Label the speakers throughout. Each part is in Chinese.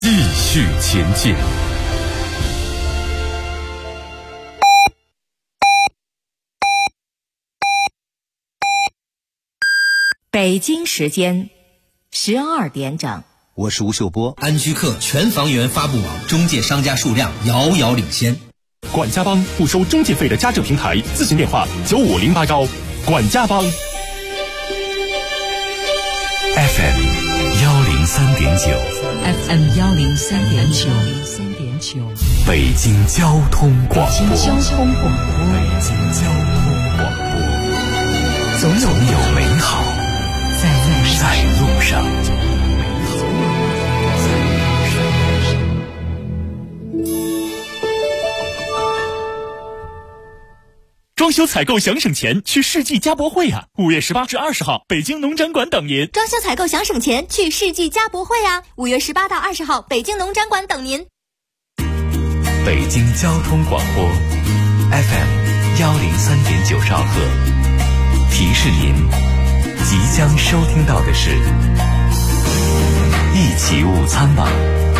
Speaker 1: 继续前进。
Speaker 2: 北京时间12点整，
Speaker 3: 我是吴秀波。
Speaker 4: 安居客全房源发布网中介商家数量遥遥领先。
Speaker 5: 管家帮不收中介费的家政平台，咨询电话95080。管家帮。
Speaker 1: FM 103.9
Speaker 2: FM 103.9，
Speaker 1: 北京交通广播。
Speaker 2: 北京交通广播。
Speaker 1: 总有美好在路上。
Speaker 5: 装修采购想省钱，去世纪家博会啊！5月18至20号，北京农展馆等您。
Speaker 6: 装修采购想省钱，去世纪家博会啊！5月18到20号，北京农展馆等您。
Speaker 1: 北京交通广播 FM 103.9兆赫，提示您即将收听到的是一起午餐吧。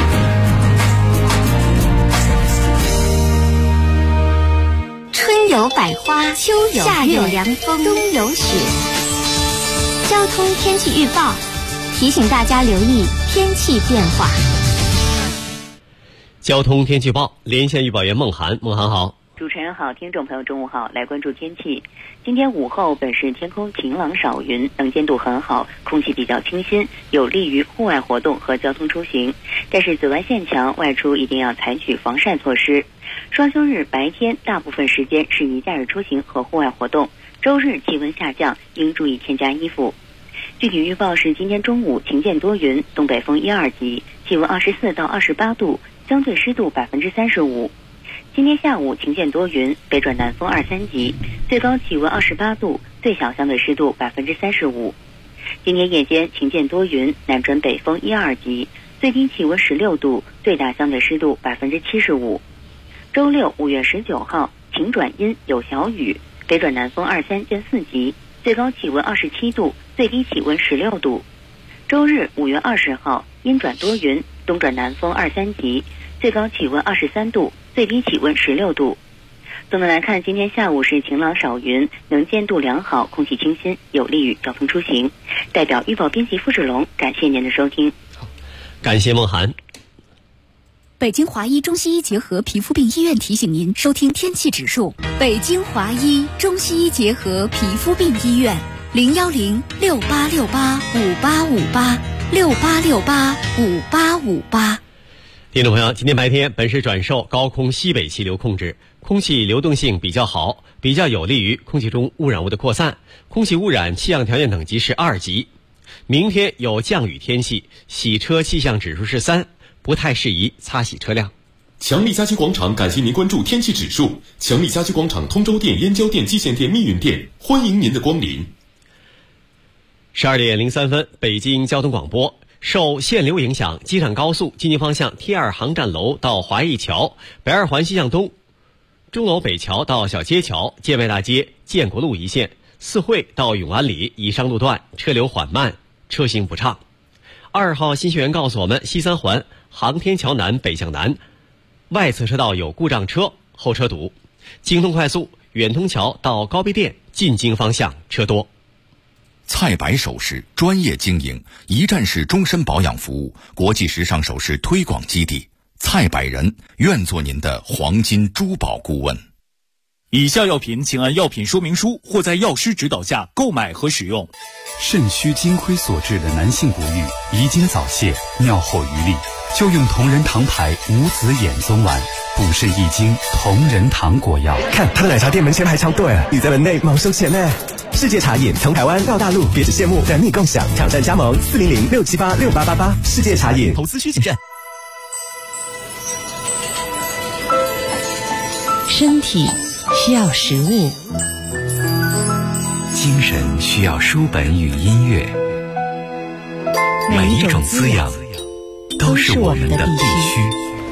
Speaker 6: 春有百花，秋有夏有凉风，冬有雪。交通天气预报提醒大家留意天气变化。
Speaker 7: 交通天气预报，连线预报员孟涵。孟涵好。
Speaker 8: 主持人好，听众朋友中午好，来关注天气。今天午后本市天空晴朗少云，能见度很好，空气比较清新，有利于户外活动和交通出行。但是紫外线强，外出一定要采取防晒措施。双休日白天大部分时间适宜假日出行和户外活动，周日气温下降，应注意添加衣服。具体预报是今天中午晴见多云，东北风1、2级，气温24到28度，相对湿度35%。今天下午晴见多云，北转南风2、3级，最高气温28度，最小相对湿度35%。今天夜间晴见多云，南转北风1、2级，最低气温16度，最大相对湿度75%。周六5月19号晴转阴有小雨，北转南风2、3见4级，最高气温27度，最低气温16度。周日5月20号阴转多云，东转南风2、3级，最高气温23度，最低气温16度。总的来看，今天下午是晴朗少云，能见度良好，空气清新，有利于交通出行。代表预报编辑付志龙，感谢您的收听。
Speaker 7: 感谢孟涵。
Speaker 9: 北京华医中西医结合皮肤病医院提醒您收听天气指数。北京华医中西医结合皮肤病医院，0106868585858
Speaker 7: 听众朋友，今天白天本市转受高空西北气流控制，空气流动性比较好，比较有利于空气中污染物的扩散，空气污染气象条件等级是2级。明天有降雨天气，洗车气象指数是3，不太适宜擦洗车辆。
Speaker 10: 强力家居广场感谢您关注天气指数。强力家居广场通州店、燕郊店、蓟县店、密云店，欢迎您的光临。
Speaker 7: 12点03分，北京交通广播。受限流影响，机场高速进京方向 T2 航站楼到华谊桥、北二环西向东、钟楼北桥到小街桥、建外大街、建国路一线、四惠到永安里以上路段车流缓慢，车行不畅。2号信息员告诉我们，西三环航天桥南北向南外侧车道有故障车，后车堵。京通快速远通桥到高碑店进京方向车多。
Speaker 11: 蔡白首饰专业经营，一站式终身保养服务，国际时尚首饰推广基地。蔡百人愿做您的黄金珠宝顾问。
Speaker 5: 以下药品请按药品说明书或在药师指导下购买和使用。
Speaker 12: 肾虚金亏所致的男性不育、遗精早泄、尿后余力，就用同仁堂牌无籽眼松丸，补肾益精，同仁堂果药。
Speaker 13: 看他的奶茶店门前排长队，你在门内忙收钱呢。世界茶饮从台湾到大陆，别只羡慕，等你共享。挑战加盟400-678-6888。世界茶饮。
Speaker 5: 投资需谨慎。
Speaker 2: 身体需要食物，
Speaker 1: 精神需要书本与音乐，每一种滋养都是我们的必须。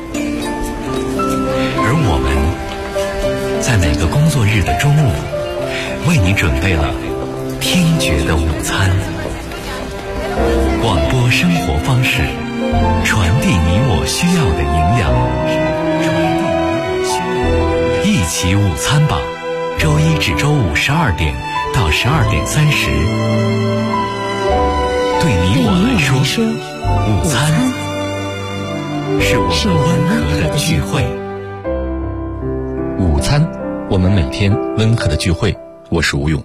Speaker 1: 而我们在每个工作日的中午，为你准备了听觉的午餐。广播生活方式， 传递你我需要的营养，一起午餐吧，周一至周五12点到12点30。对你我来说，午餐是我们温和的聚会。
Speaker 3: 午餐，我们每天温和的聚会。我是吴勇。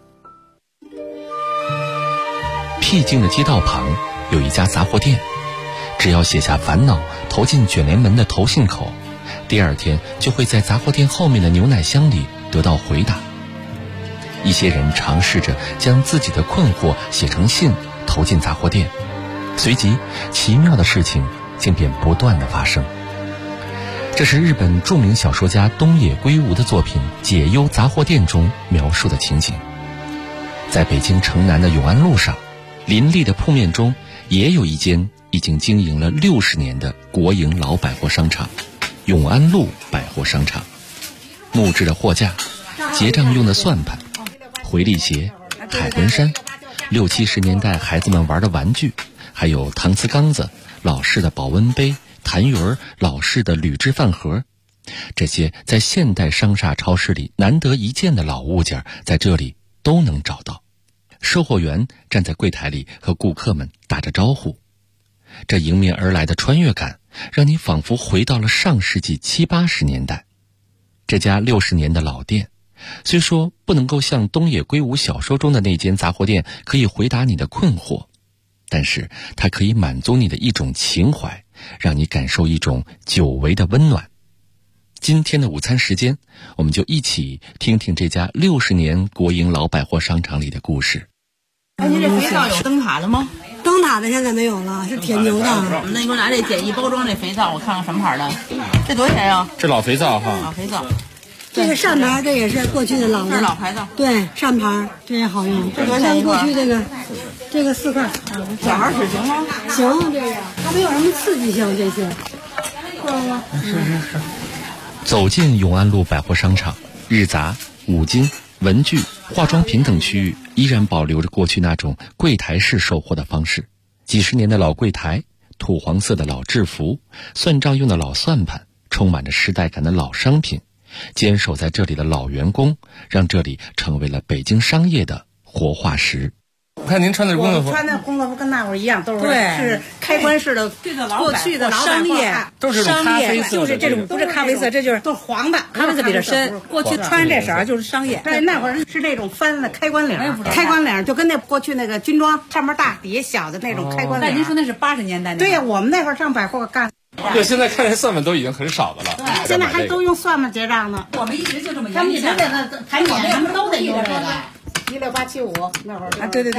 Speaker 3: 僻静的街道旁有一家杂货店，只要写下烦恼投进卷帘门的投信口，第二天就会在杂货店后面的牛奶箱里得到回答。一些人尝试着将自己的困惑写成信投进杂货店，随即奇妙的事情竟便不断地发生。这是日本著名小说家东野圭吾的作品《解忧杂货店》中描述的情景。在北京城南的永安路上，林立的铺面中也有一间已经经营了60年的国营老百货商场——永安路百货商场。木质的货架，结账用的算盘，回力鞋、海魂衫，60、70年代孩子们玩的玩具，还有搪瓷缸子、老式的保温杯、痰盂、老式的铝制饭盒，这些在现代商厦超市里难得一见的老物件，在这里都能找到。售货员站在柜台里和顾客们打着招呼，这迎面而来的穿越感，让你仿佛回到了上世纪70、80年代。这家60年的老店，虽说不能够像东野圭吾小说中的那间杂货店可以回答你的困惑，但是它可以满足你的一种情怀，让你感受一种久违的温暖。今天的午餐时间，我们就一起听听这家60年国营老百货商场里的故事。
Speaker 14: 哎，你这肥皂有灯塔的吗？
Speaker 15: 灯塔的现在没有了，是铁牛的。
Speaker 14: 那你给我拿这简易包装这肥皂，我看看什么牌的。这多少钱呀？
Speaker 16: 这老肥皂哈。
Speaker 14: 老肥皂。
Speaker 15: 这个扇牌，这也是过去的老的。
Speaker 14: 这是老牌子。
Speaker 15: 对，扇牌这也好用。
Speaker 14: 这多少钱一
Speaker 15: 过去这个4块。
Speaker 14: 小孩使行吗？
Speaker 15: 行，这个它没有什么刺激性，这些。
Speaker 16: 是。
Speaker 3: 走进永安路百货商场，日杂、五金、文具、化妆品等区域依然保留着过去那种柜台式售货的方式。几十年的老柜台，土黄色的老制服，算账用的老算盘，充满着时代感的老商品，坚守在这里的老员工，让这里成为了北京商业的活化石。
Speaker 16: 我看您穿的工作服，
Speaker 17: 穿的工作服跟那会儿一样，都是开关式的，过去的老商业，
Speaker 16: 都是咖啡色，
Speaker 17: 就是这种，不是咖啡色，这就是都是黄的，咖啡色比较深。过去穿这色就是商业，对，那会儿是那种翻的开关领，开关领就跟那过去那个军装上面大底下小的那种开关领。
Speaker 14: 那您说那是80年代？
Speaker 17: 对呀，我们那会儿上百货干。
Speaker 16: 对，现在看这算盘都已经很少的了。
Speaker 17: 对，现在还都用算盘结账呢。
Speaker 14: 我们一直就这么，
Speaker 17: 他们一直在那排免，他们都得用这个。16875那会儿啊，对。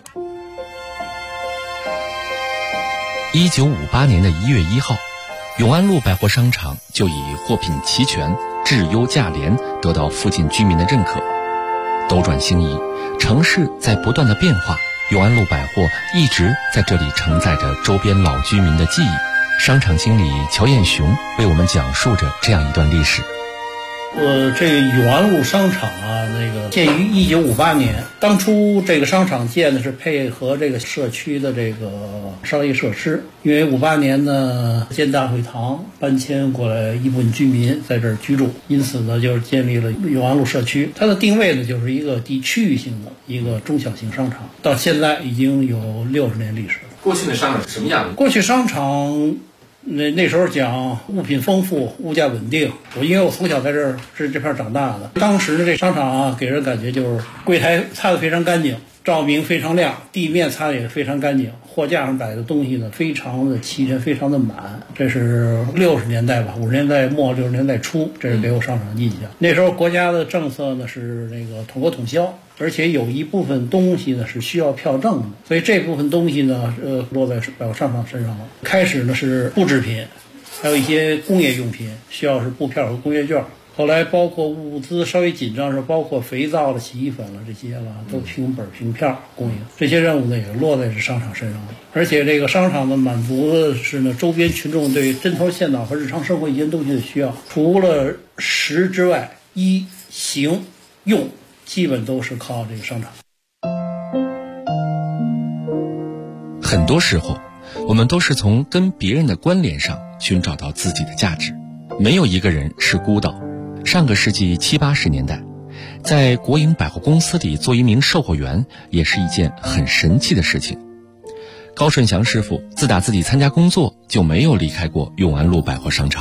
Speaker 3: 1958年的1月1号，永安路百货商场就以货品齐全、质优价廉得到附近居民的认可。斗转星移，城市在不断的变化，永安路百货一直在这里承载着周边老居民的记忆。商场经理乔彦雄为我们讲述着这样一段历史。
Speaker 18: 这个永安路商场啊，那个建于1958年，当初这个商场建的是配合这个社区的这个商业设施。因为58年呢，建大会堂搬迁过来一部分居民在这儿居住，因此呢，就是建立了永安路社区。它的定位呢，就是一个区域性的一个中小型商场，到现在已经有60年历史了。
Speaker 16: 过去的商场是什么样的？
Speaker 18: 过去商场。那时候讲物品丰富，物价稳定。因为我从小在这片长大的，当时的这商场啊，给人感觉就是柜台擦得非常干净，照明非常亮，地面擦得也非常干净，货架上摆的东西呢非常的齐全，非常的满。这是60年代吧，50年代末60年代初，这是给我商场印象。那时候国家的政策呢是那个统购统销，而且有一部分东西呢是需要票证的，所以这部分东西呢落在百货商场身上了。开始呢是布制品，还有一些工业用品需要是布票和工业券。后来包括物资稍微紧张时，包括肥皂了、洗衣粉了这些了，都凭本凭票供应。这些任务呢也落在这商场身上了。而且这个商场呢满足的是呢周边群众对针头线脑和日常生活一些东西的需要。除了食之外，衣行用基本都是靠这个商场。
Speaker 3: 很多时候， 我们都是从跟别人的关联上寻找到自己的价值，没有一个人是孤岛。上个世纪70、80年代，在国营百货公司里做一名售货员也是一件很神奇的事情。高顺祥师傅自打自己参加工作就没有离开过永安路百货商场。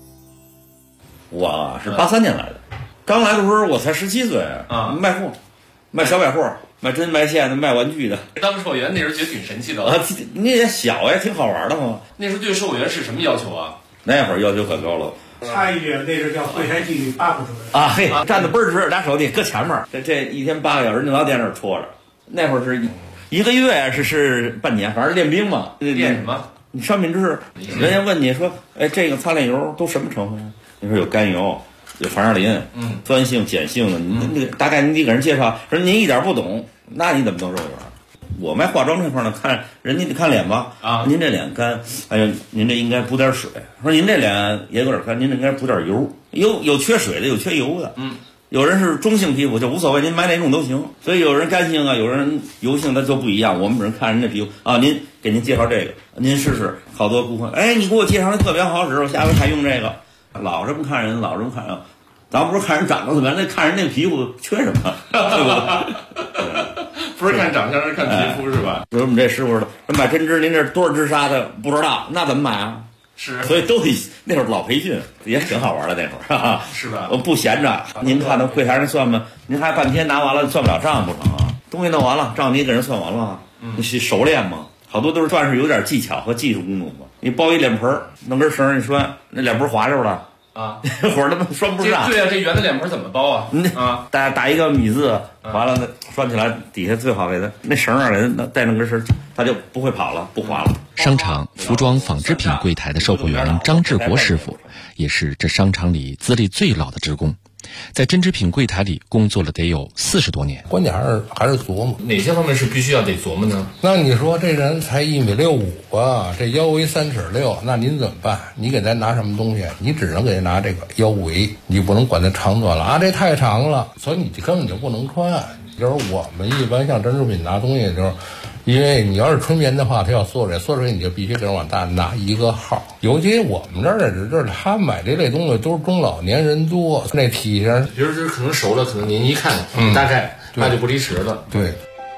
Speaker 19: 我是83年来的，刚来的时候我才17岁啊，卖货，卖小百货，卖针卖线的，卖玩具的。
Speaker 16: 当售货员那时候觉得挺神奇的
Speaker 19: 啊，你也小呀，挺好玩的嘛。
Speaker 16: 那时候对售货员是什么要求啊？
Speaker 19: 那会儿要求可高了。
Speaker 18: 差一点，那是叫柜台纪律8个主任
Speaker 19: 啊，嘿，站得倍儿直，俩手得搁前面，这一天8个小时，你老在那儿戳着。那会儿是1个月是半年，反正练兵嘛。
Speaker 16: 练什么？
Speaker 19: 你商品知识。人家问你说，哎，这个擦脸油都什么成分？你说有甘油，有防晒林，酸性、碱性的，你大概你得给人介绍。说您一点不懂，那你怎么当售货员？我卖化妆这块呢，看人家得看脸吧。啊，您这脸干，哎呦，您这应该补点水。说您这脸也有点干，您这应该补点油。有缺水的，有缺油的。有人是中性皮肤就无所谓，您买哪种都行。所以有人干性啊，有人油性，那就不一样。我们只能看人家皮肤啊，您给您介绍这个，您试试。好多顾客，哎，你给我介绍的特别好使，我下回还用这个。老这么看人，老这么看啊，咱不是看人长得怎么样，那看人那个皮肤缺什么，对不？
Speaker 16: 不是看长相，是看皮肤，是吧？
Speaker 19: 比如我们这师傅说买针织，您这多少支纱的不知道，那怎么买啊？
Speaker 16: 是，
Speaker 19: 所以都得那会儿老培训，也挺好玩的那会儿，哈哈，
Speaker 16: 是吧？
Speaker 19: 我不闲着，您看那柜台上算吧，您还半天拿完了算不了账不成啊？东西弄完了，账你给人算完了，你熟练吗？好多都是算是有点技巧和技术工作嘛。你包一脸盆，弄根绳一拴，那脸盆滑溜了。
Speaker 16: 啊，
Speaker 19: 会儿他妈拴不上。
Speaker 16: 对啊，这圆的脸盆怎么包啊？
Speaker 19: 打一个米字，完了拴起来，底下最好给它那绳儿给它带那根绳，它就不会跑了，不滑了。
Speaker 3: 商场服装纺织品柜台的售货员张志国师傅，也是这商场里资历最老的职工，在针织品柜台里工作了得有40多年。
Speaker 20: 关键还是琢磨，
Speaker 16: 哪些方面是必须要得琢磨呢？
Speaker 20: 那你说这人才1.65米啊，这腰围3.6尺，那您怎么办？你给他拿什么东西？你只能给他拿这个腰围，你不能管它长短了啊，这太长了，所以你根本就不能穿。就是我们一般像针织品拿东西的时候，因为你要是纯棉的话，它要缩水你就必须给人往大拿一个号。尤其我们这儿的就是他买这类东西都是中老年人多，那体型，
Speaker 16: 比如说可能熟了，可能您一看，大概那就不离十了。
Speaker 20: 对。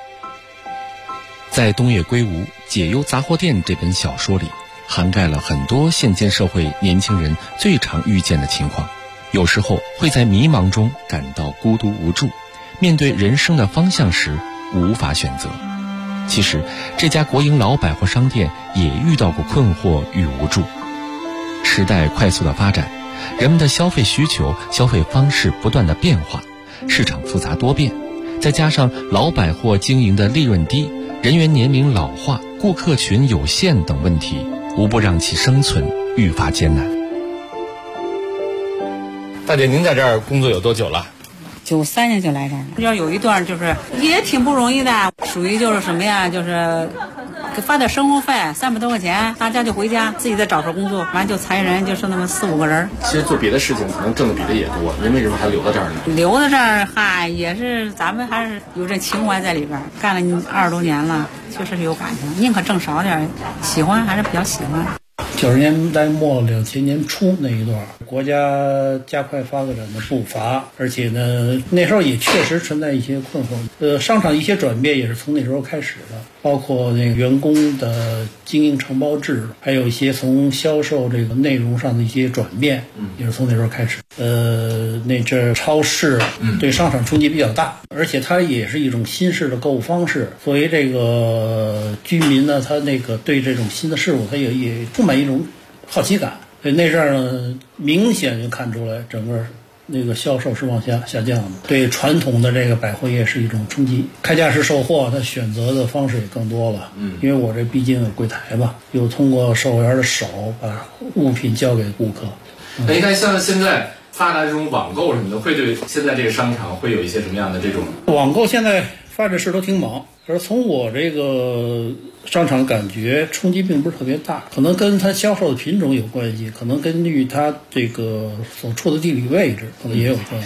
Speaker 3: 在东野圭吾《解忧杂货店》这本小说里，涵盖了很多现今社会年轻人最常遇见的情况。有时候会在迷茫中感到孤独无助，面对人生的方向时无法选择。其实这家国营老百货商店也遇到过困惑与无助。时代快速的发展，人们的消费需求、消费方式不断的变化，市场复杂多变，再加上老百货经营的利润低、人员年龄老化、顾客群有限等问题，无不让其生存愈发艰难。
Speaker 16: 大姐，您在这儿工作有多久了
Speaker 17: ？93年就来这儿了，要有一段就是也挺不容易的，属于就是什么呀，就是给发点生活费，300多块钱，大家就回家，自己再找份工作，完就裁人，就剩那么4、5个人。
Speaker 16: 其实做别的事情可能挣的比这也多，您为什么还留在这儿呢？
Speaker 17: 留在这儿，嗨，也是咱们还是有这情怀在里边，干了20多年了，确实是有感情，宁可挣少点，喜欢还是比较喜欢。
Speaker 18: 90年代末2000年初那一段，国家加快发展的步伐，而且呢，那时候也确实存在一些困惑。商场一些转变也是从那时候开始的，包括那个员工的经营承包制，还有一些从销售这个内容上的一些转变，也是从那时候开始。那阵超市对商场冲击比较大，而且它也是一种新式的购物方式。作为这个居民呢，他那个对这种新的事物，他也充满一种好奇感。所以那阵儿呢，明显就看出来整个那个销售是往下降的，对传统的这个百货业是一种冲击。开架式售货，它选择的方式也更多了。因为我这毕竟有柜台吧，又通过售货员的手把物品交给顾客。
Speaker 16: 你看，像现在发达这种网购什么的，会对现在这个商场会有一些什么样的这种？
Speaker 18: 网购现在发展势头挺猛，而从我这个商场感觉冲击并不是特别大，可能跟它销售的品种有关系，可能根据它这个所处的地理位置可能也有关系。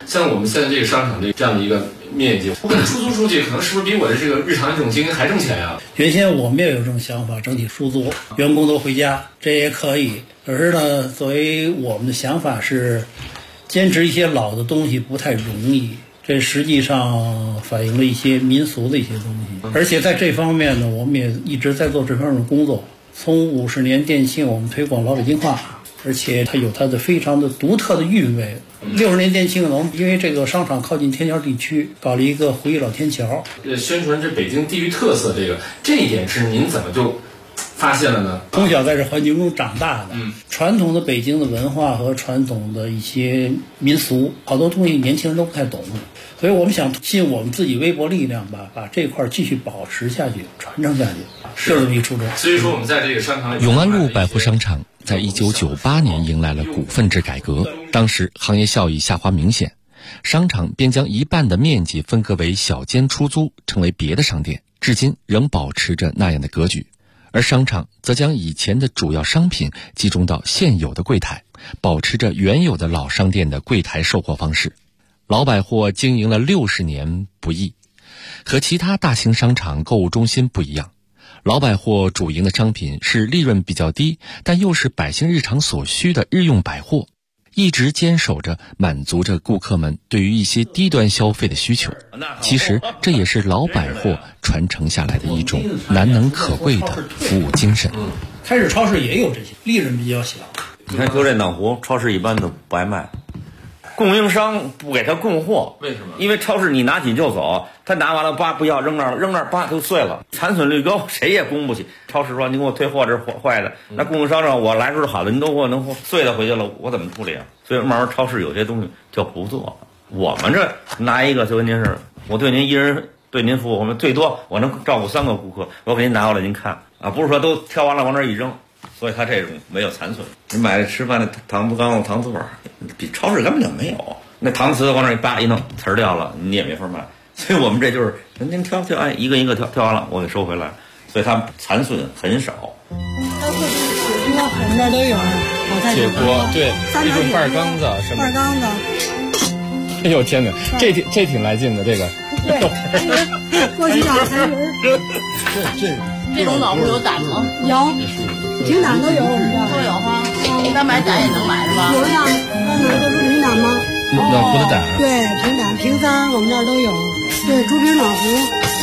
Speaker 16: 像我们现在这个商场这样的一个面积，我可能出租出去，可能是不是比我的这个日常这种经营还挣钱呀？
Speaker 18: 原先我们也有这种想法，整体出租，员工都回家，这也可以。可是呢，作为我们的想法是，坚持一些老的东西不太容易。这实际上反映了一些民俗的一些东西，而且在这方面呢，我们也一直在做这方面的工作。从50年店庆，我们推广老北京话，而且它有它的非常的独特的韵味。60年店庆呢，我们因为这个商场靠近天桥地区，搞了一个回忆老天桥，
Speaker 16: 宣传这北京地域特色，这一点是您怎么就发现了呢？
Speaker 18: 从小在这环境中长大的，传统的北京的文化和传统的一些民俗，好多东西年轻人都不太懂，所以我们想尽我们自己微薄力量吧，把这块继续保持下去，传承下去，就是这么一初衷。
Speaker 16: 所以说我们在这个商场里，
Speaker 3: 永安路百货商场在1998年迎来了股份制改革，当时行业效益下滑明显，商场便将一半的面积分割为小间出租，成为别的商店，至今仍保持着那样的格局。而商场则将以前的主要商品集中到现有的柜台，保持着原有的老商店的柜台售货方式。老百货经营了60年不易，和其他大型商场购物中心不一样，老百货主营的商品是利润比较低，但又是百姓日常所需的日用百货，一直坚守着满足着顾客们对于一些低端消费的需求。其实这也是老百货传承下来的一种难能可贵的服务精神。
Speaker 18: 开始超市也有这些，利润比较小。
Speaker 19: 你看就这脑壶，超市一般都不爱卖，供应商不给他供货。
Speaker 16: 为什么？
Speaker 19: 因为超市你拿起就走，他拿完了叭不要扔那儿了，扔那儿叭就碎了，残损率高，谁也供不起。超市说你给我退货，这是坏的，那供应商说我来时候好的，你都给我能碎的回去了，我怎么处理啊？所以慢慢超市有些东西就不做了。我们这拿一个就跟您是，我对您一人对您服务，我们最多我能照顾3个顾客，我给您拿过来您看啊，不是说都挑完了往那儿一扔。所以它这种没有残损。你买的吃饭的糖不刚糖瓷碗，比超市根本就没有。那糖瓷往那一扒一弄，瓷儿掉了，你也没法卖。所以我们这就是您挑，哎，一个一个挑完了，我给收回来。所以它残损很少。
Speaker 15: 包括铁锅，我们这儿都有。
Speaker 21: 铁锅对，一种半缸子什么？
Speaker 15: 半缸子。
Speaker 21: 哎呦天哪，这挺来劲的这个。
Speaker 15: 对，过去养蚕人。
Speaker 14: 这种脑壶有胆吗？
Speaker 15: 有，平胆都有，我们这儿
Speaker 14: 都有哈。那买胆也能买是吧？
Speaker 15: 有呀，这不是平胆吗？
Speaker 21: 脑壶的胆。
Speaker 15: 对，平胆、平三我们这儿都有。对，竹皮脑壶。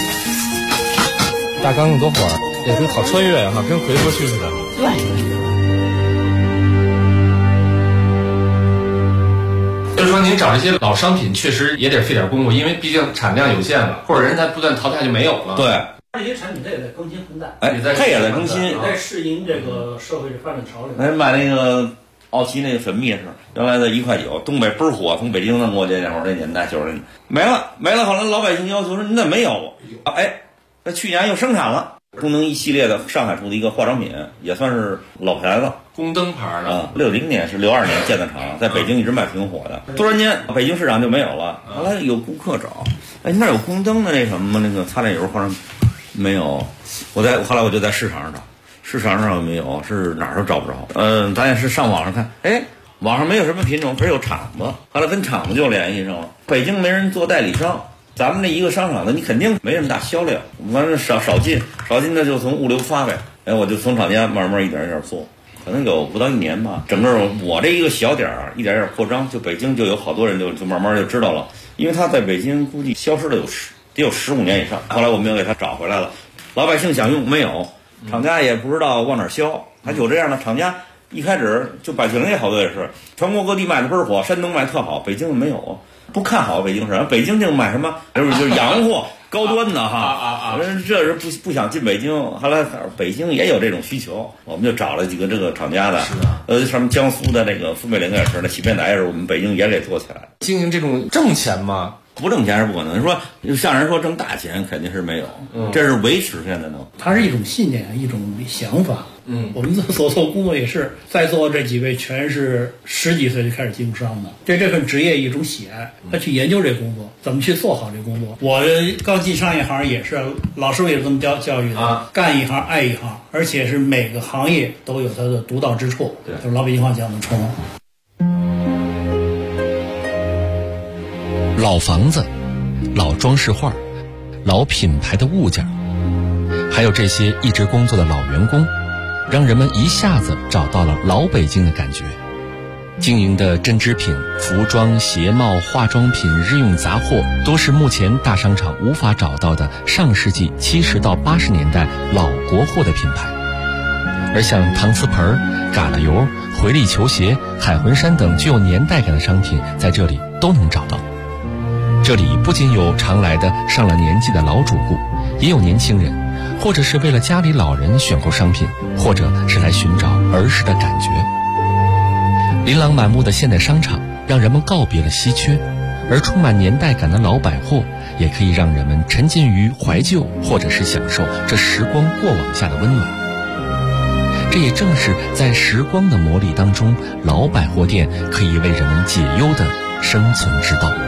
Speaker 21: 大缸子多会儿，也是好穿越哈，跟回过去似的。
Speaker 14: 对。
Speaker 16: 就是说，您找这些老商品确实也得费点功夫，因为毕竟产量有限了，或者人在不断淘汰就没有了。
Speaker 19: 对。
Speaker 18: 这些产品它也在更新换代，
Speaker 19: 它也在更新，
Speaker 18: 也在适应这个社会的发展潮流。
Speaker 19: 咱买那个奥奇那个粉蜜是原来的1.9块，东北倍儿火，从北京弄过去那会儿那年代90年没了，后来老百姓要求说你怎么没有啊？哎，那去年又生产了。功能一系列的上海出的一个化妆品，也算是老牌子，
Speaker 16: 宫灯牌的
Speaker 19: 啊。60年是62年建的厂，在北京一直卖挺火的。突然间北京市场就没有了，后来有顾客找，哎，那有宫灯的那什么那个擦脸油化妆品。没有，后来我就在市场上找，市场上没有，是哪儿都找不着。咱也是上网上看，哎，网上没有什么品种，可是有厂子。后来跟厂子就联系上了，北京没人做代理商，咱们这一个商场的你肯定没这么大销量，完了少进那就从物流发呗。哎，我就从厂家慢慢一点一点做，可能有不到1年吧。整个我这一个小点儿一点点扩张，就北京就有好多人就慢慢就知道了，因为他在北京估计消失了得有15年以上，后来我们又给他找回来了。老百姓想用没有，厂家也不知道往哪儿销，还有这样的厂家。一开始就百姓也好多也是，全国各地卖的倍儿火，山东卖特好，北京没有，不看好北京市场。北京就卖什么，就是洋货、高端的哈。这是不想进北京，后来北京也有这种需求，我们就找了几个这个厂家的，什么江苏的那个富美林也是，那洗面奶也是我们北京也给做起来。
Speaker 16: 经营这种挣钱吗？
Speaker 19: 不挣钱是不可能，说像人说挣大钱肯定是没有，这是维持现在能。
Speaker 18: 它是一种信念，一种想法。我们所做工作也是，在座这几位全是10几岁就开始经商的，这份职业一种喜爱，他去研究这工作，怎么去做好这工作。我刚进商业行也是，老师傅也是这么教育的，干一行爱一行，而且是每个行业都有它的独到之处，就是老北京话讲的冲。
Speaker 3: 老房子、老装饰画、老品牌的物件，还有这些一直工作的老员工，让人们一下子找到了老北京的感觉。经营的针织品、服装、鞋帽、化妆品、日用杂货，都是目前大商场无法找到的上世纪70到80年代老国货的品牌。而像搪瓷盆、嘎啦油、回力球鞋、海魂衫等具有年代感的商品，在这里都能找到。这里不仅有常来的上了年纪的老主顾，也有年轻人，或者是为了家里老人选购商品，或者是来寻找儿时的感觉。琳琅满目的现代商场让人们告别了稀缺，而充满年代感的老百货也可以让人们沉浸于怀旧，或者是享受这时光过往下的温暖。这也正是在时光的磨砺当中，老百货店可以为人们解忧的生存之道。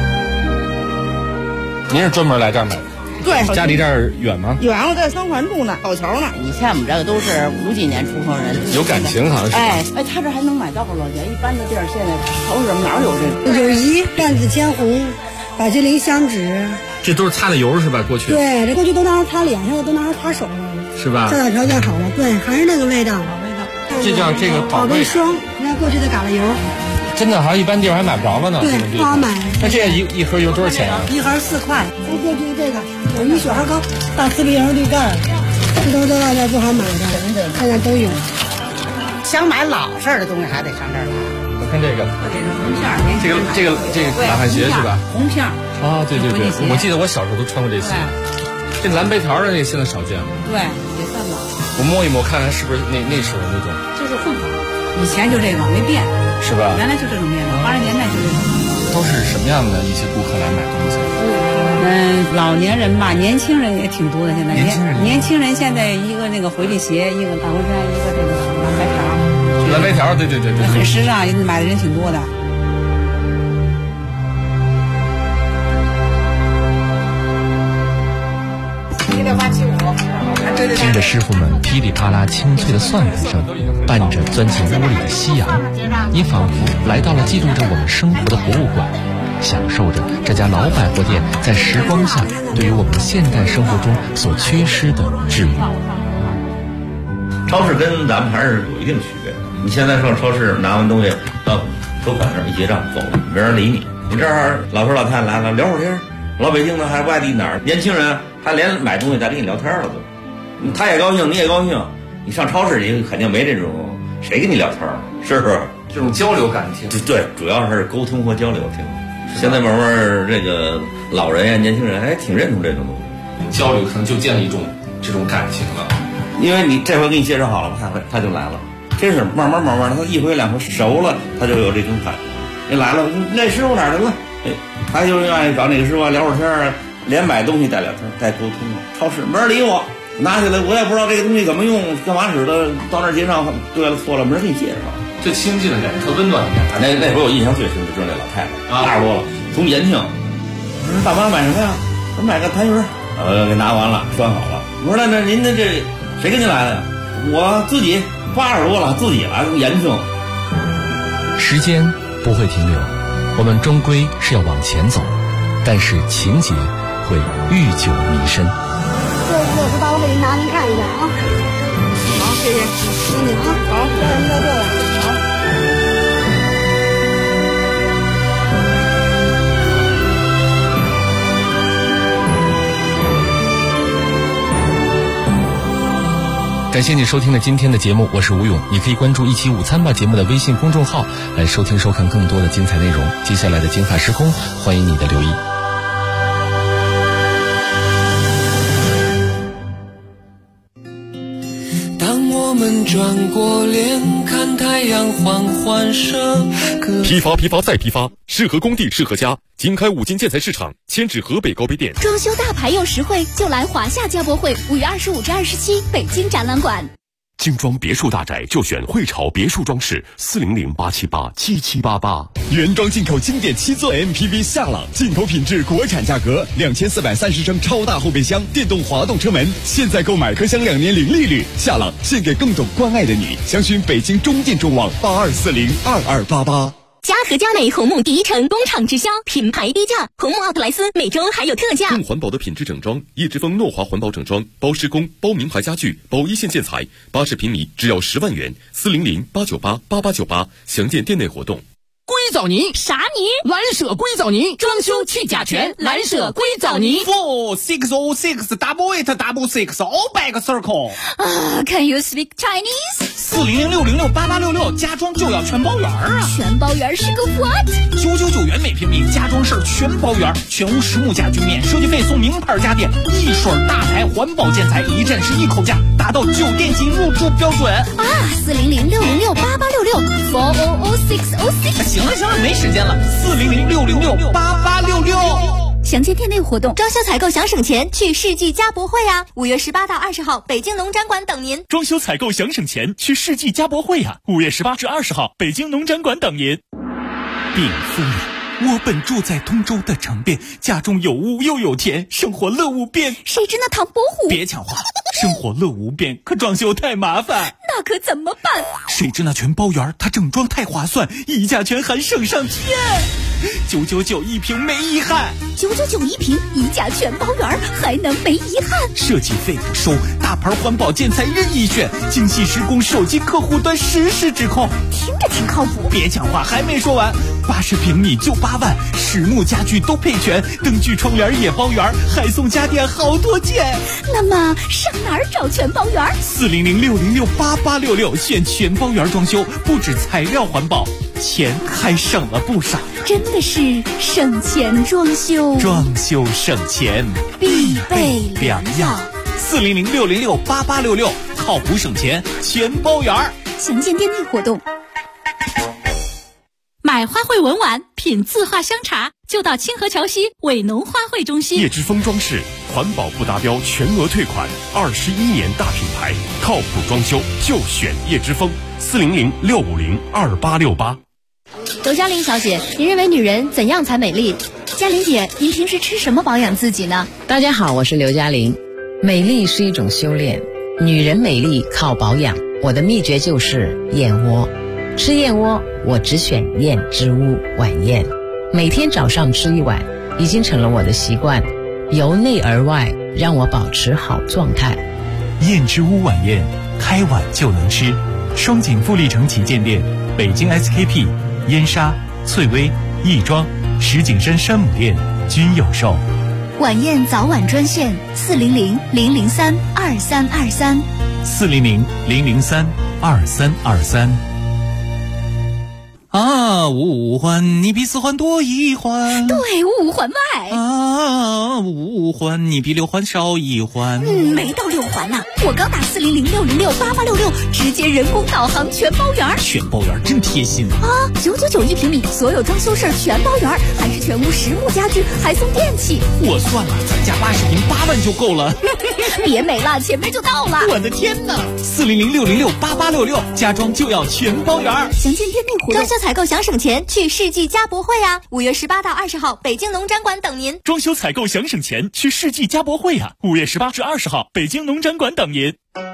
Speaker 21: 您是专门来这儿买的？
Speaker 14: 对，
Speaker 21: 家离这儿远吗？
Speaker 14: 远，我在三环住呢，道桥呢。以前我们这个都是50几年出生人，
Speaker 21: 有感情好像是。
Speaker 14: 哎，他这还能买到多少钱？一般的地儿现在超市哪有这个？
Speaker 15: 友谊、半子千红、百吉林香脂，
Speaker 21: 这都是擦的油是吧？过去
Speaker 15: 对，这过去都拿着擦脸上，都拿着擦手上，
Speaker 21: 是吧？
Speaker 15: 现在条件好了，对，还是那个味道。
Speaker 21: 这叫这个
Speaker 15: 宝贝霜，你看过去的嘎啦油。
Speaker 21: 真的，好像一般地方还买不着了呢。
Speaker 15: 对，不好买。
Speaker 21: 那这一盒油多少钱啊？
Speaker 15: 一盒4块。过去这个有一雪花膏、大瓷皮绿盖，这都在外面不好买的，现在都有。
Speaker 14: 想买老式的东西还得上这儿来。
Speaker 21: 我看这个，这个大汉鞋是吧？
Speaker 14: 红片
Speaker 21: 啊，对，我记得我小时候都穿过这鞋。这蓝白条的那现在少见了。
Speaker 14: 对，也算老。
Speaker 21: 我摸一摸，看看是不是那时候那种。
Speaker 14: 这是混合，以前就这个没变。
Speaker 21: 是吧？
Speaker 14: 原来就这种面料，80年代就这种。
Speaker 21: 都是什么样的一些顾客来买东西？
Speaker 14: 老年人吧，年轻人也挺多的。现在年轻人现在一个那个回力鞋，一个大红衫，一个这个蓝白条。
Speaker 21: 蓝白条，对，
Speaker 14: 很时尚，买的人挺多的。
Speaker 3: 听着师傅们噼里啪啦清脆的蒜粉声，伴着钻进屋里的夕阳，你仿佛来到了记录着我们生活的博物馆，享受着这家老百货店在时光下对于我们现代生活中所缺失的治愈。
Speaker 19: 超市跟咱们还是有一定区别。你现在上超市拿完东西到收款那儿一结账走了，没人理你。你这儿老头老太太来了聊会儿天，老北京的还外地哪儿年轻人他连买东西再跟你聊天了都。他也高兴，你也高兴。你上超市里肯定没这种，谁跟你聊天是不是？
Speaker 16: 这种交流感挺
Speaker 19: 对，主要是沟通和交流挺。现在慢慢这个老人呀、年轻人还挺认同这种东
Speaker 16: 西，交流可能就建立一种这种感情了。
Speaker 19: 因为你这回给你介绍好了，他就来了。真是慢慢的，他一回两回熟了，他就有这种感觉。你来了，那师傅哪儿去了？哎，他就愿意找哪个师傅聊会儿天，连买东西带聊天带沟通。超市没人理我。拿起来，我也不知道这个东西怎么用，干嘛使的。到那儿结账，对了错了，没人给你介绍。
Speaker 16: 这亲近的感觉，特温暖的感觉。
Speaker 19: 那回我印象最深的就是那老太太，80多了，从延庆。我说大妈买什么呀？我买个痰盂。给拿完了，拴好了。我说那您的这谁跟您来的呀？我自己80多了，自己来从延庆。
Speaker 3: 时间不会停留，我们终归是要往前走，但是情节会愈久弥深。
Speaker 15: 60刀，我给您拿，您看一下啊。
Speaker 14: 好，谢谢。
Speaker 15: 谢谢啊。好，您再过来。好。
Speaker 3: 感谢你收听了今天的节目，我是吴勇。你可以关注一起午餐吧节目的微信公众号来收听收看更多的精彩内容。接下来的精彩时空，欢迎你的留意。
Speaker 4: 我们转过脸看太阳缓缓升，
Speaker 10: 批发再批发，适合工地适合家。经开5金建材市场，迁至河北高碑店。
Speaker 9: 装修大牌又实惠，就来华夏家博会5月25至27北京展览馆。
Speaker 10: 精装别墅大宅就选汇潮别墅装饰，400-878-7788。
Speaker 22: 原装进口经典7座 MPV 夏朗，进口品质，国产价格，2430升超大后备箱，电动滑动车门，现在购买可享2年零利率。夏朗献给更懂关爱的你，详询北京中电中网82402288。
Speaker 6: 家和家美红木第一城工厂直销，品牌低价，红木奥特莱斯每周还有特价。
Speaker 10: 更环保的品质整装，叶之峰诺华环保整装，包施工，包名牌家具，包一线建材，80平米只要10万元，400-898-8898，详见店内活动。
Speaker 8: 硅藻泥
Speaker 6: 啥泥？
Speaker 8: 蓝舍硅藻泥，装修去甲醛，蓝舍硅藻泥。
Speaker 23: 460688866 all back circle。
Speaker 9: Can you speak Chinese？
Speaker 23: 400-666-8866，家装就要全包圆啊！
Speaker 9: 全包圆是个 what
Speaker 23: ？999元每平米，家装事儿全包圆，全屋实木家具免设计费，送名牌家电，一水大牌环保建材，一站式一口价，达到酒店级入住标准
Speaker 9: 啊！400-666-8866 400-666。
Speaker 23: 行了，没时间了。400-666-8866。
Speaker 6: 详见店内活动。装修采购想省钱，去世纪家博会啊！5月18到20号，北京农展馆等您。
Speaker 5: 装修采购想省钱，去世纪家博会啊！5月18至20号，北京农展馆等您。禀夫人，我本住在通州的城边，家中有屋又有田，生活乐无边。
Speaker 9: 谁知那唐伯虎？
Speaker 5: 别抢话，生活乐无边，可装修太麻烦。
Speaker 9: 那可怎么办？
Speaker 5: 谁知那全包圆，它整装太划算，溢价全含省上天。999一平没遗憾
Speaker 9: ，999一平，溢价全包圆，还能没遗憾？
Speaker 5: 设计费不收，大牌环保建材任意选，精细施工，手机客户端实时指控，
Speaker 9: 听着挺靠谱。
Speaker 5: 别抢话，还没说完，80平米就8万，实木家具都配全，灯具窗帘也包圆，还送家电好多件。
Speaker 9: 那么上哪儿找全包圆
Speaker 5: ？400-666-8866，选全包圆装修，不止材料环保，钱还省了不少。
Speaker 9: 真的是省钱装修，
Speaker 5: 装修省钱
Speaker 9: 必备良药。
Speaker 5: 400-666-8866，靠谱省钱，全包圆。
Speaker 9: 详见店内活动。
Speaker 6: 买花卉文玩，品字画香茶，就到清河桥西伟农花卉中心。
Speaker 10: 叶之峰装饰，环保不达标全额退款，21年大品牌，靠谱装修就选叶之峰。400-650-2868。
Speaker 24: 刘嘉玲小姐，您认为女人怎样才美丽？
Speaker 9: 嘉玲姐，您平时吃什么保养自己呢？
Speaker 25: 大家好，我是刘嘉玲。美丽是一种修炼，女人美丽靠保养。我的秘诀就是燕窝。吃燕窝，我只选燕之屋晚宴，每天早上吃1碗，已经成了我的习惯，由内而外让我保持好状态。
Speaker 5: 燕之屋晚宴，开碗就能吃。双井富力城旗舰店，北京 SKP、燕莎、翠微、亦庄、石景山山姆店均有售。
Speaker 9: 晚宴早晚专线400-003-2323
Speaker 5: 400-003-2323。啊，五环你比4环多1环，
Speaker 9: 对，5环外
Speaker 5: 啊，5环你比6环少1环。
Speaker 9: 没到6环呢，我刚打400-666-8866，直接人工导航全包圆。
Speaker 5: 全包圆真贴心
Speaker 9: 啊！999一平米，所有装修事儿全包圆，还是全屋实木家具，还送电器。
Speaker 5: 我算了，咱家80平8万就够了。
Speaker 9: 别美了，前面就到了。
Speaker 5: 我的天哪！400-666-8866，家装就要全包圆。
Speaker 9: 详见店内活动。
Speaker 6: 装修采购想省钱，去世纪家博会啊！5月18到20号，北京农展馆等您。
Speaker 5: 装修采购想省钱，去世纪家博会啊！5月18至20号，北京农展馆等您。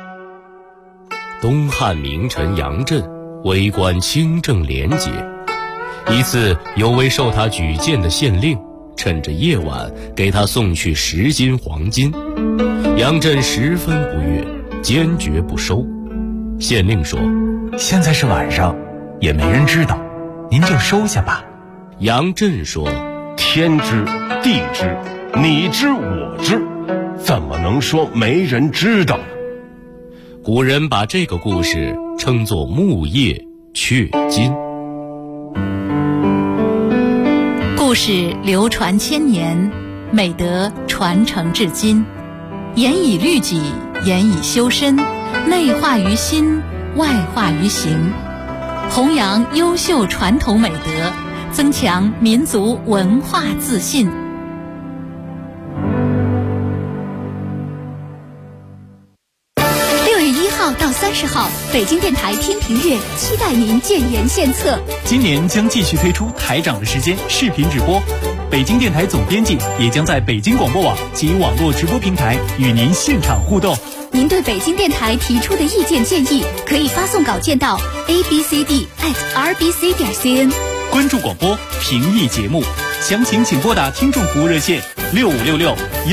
Speaker 3: 东汉名臣杨震为官清正廉洁，一次有位受他举荐的县令趁着夜晚给他送去10斤黄金，杨震十分不悦，坚决不收。县令说：“
Speaker 5: 现在是晚上，也没人知道，您就收下吧。”
Speaker 3: 杨震说：“
Speaker 26: 天知地知，你知我知，怎么能说没人知道呢？”
Speaker 3: 古人把这个故事称作木叶雀金。
Speaker 2: 故事流传千年，美德传承至今，严以律己，严以修身，内化于心，外化于行，弘扬优秀传统美德，增强民族文化自信。
Speaker 9: 6月1号到30号，北京电台天平月期待您建言献策。
Speaker 5: 今年将继续推出台长的时间视频直播，北京电台总编辑也将在北京广播网及网络直播平台与您现场互动。
Speaker 9: 您对北京电台提出的意见建议，可以发送稿件到 abcd@rbc.cn，
Speaker 5: 关注广播，评议节目，详情请拨打听众服务热线6566